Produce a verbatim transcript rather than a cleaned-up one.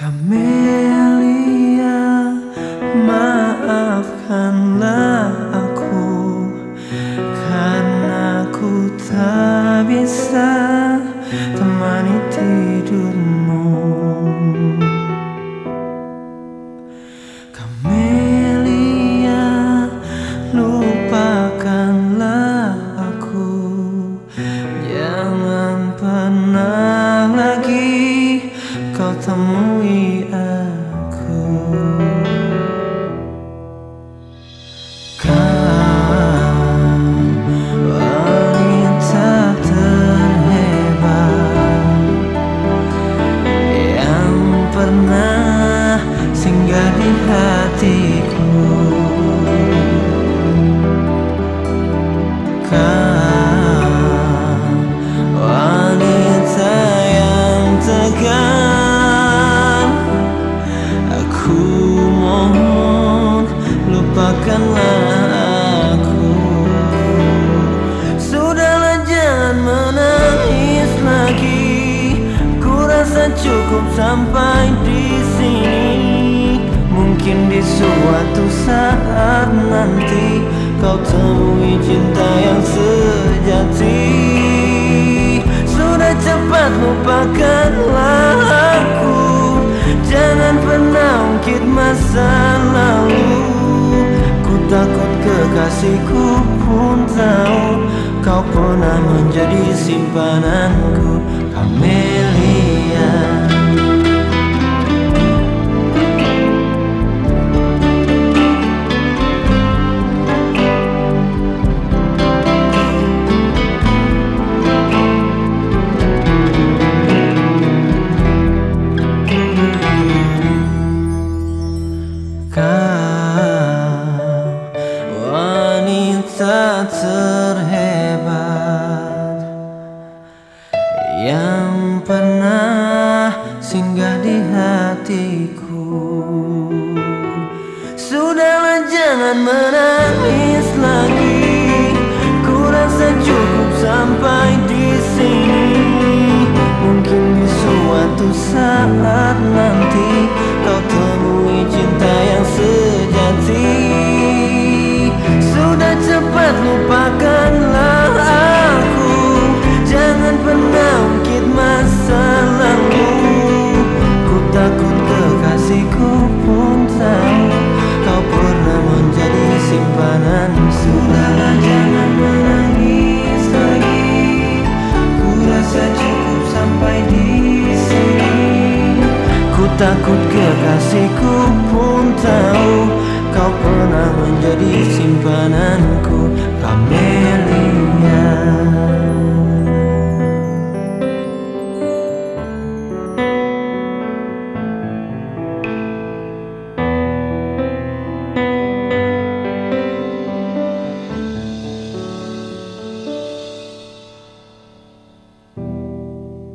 Kamelia, maafkanlah aku karena ku tak bisa temani tidurmu. Kamelia, lupakanlah aku, jangan pernah lagi kau temui aku. Kau wanita terhebat yang pernah singgah di hatiku. Kau wanita yang tegar, aku mohon lupakanlah aku. Sudahlah, jangan menangis lagi, ku rasa cukup sampai di sini. Mungkin di suatu saat nanti kau temui cinta yang sejati. Sudah, cepat lupakanlah aku, jangan pernah ungkit masa lalu. Ku takut kekasihku pun tahu kau pernah menjadi simpananku. Kamelia, wanita terhebat yang pernah singgah di hatiku. Sudahlah, jangan menangis lagi, ku rasa cukup sampai di sini. Mungkin di suatu saat nanti kau temui cinta yang sejati. Sudah, cepat lupakanlah aku, jangan pernah ungkit masa lalu. Ku takut kekasihku pun tahu kau pernah menjadi simpanan. Sudahlah, jangan menangis lagi, ku rasa cukup sampai di sini. Ku takut kekasihku pun tahu kau pernah menjadi simpananku. Kamelia.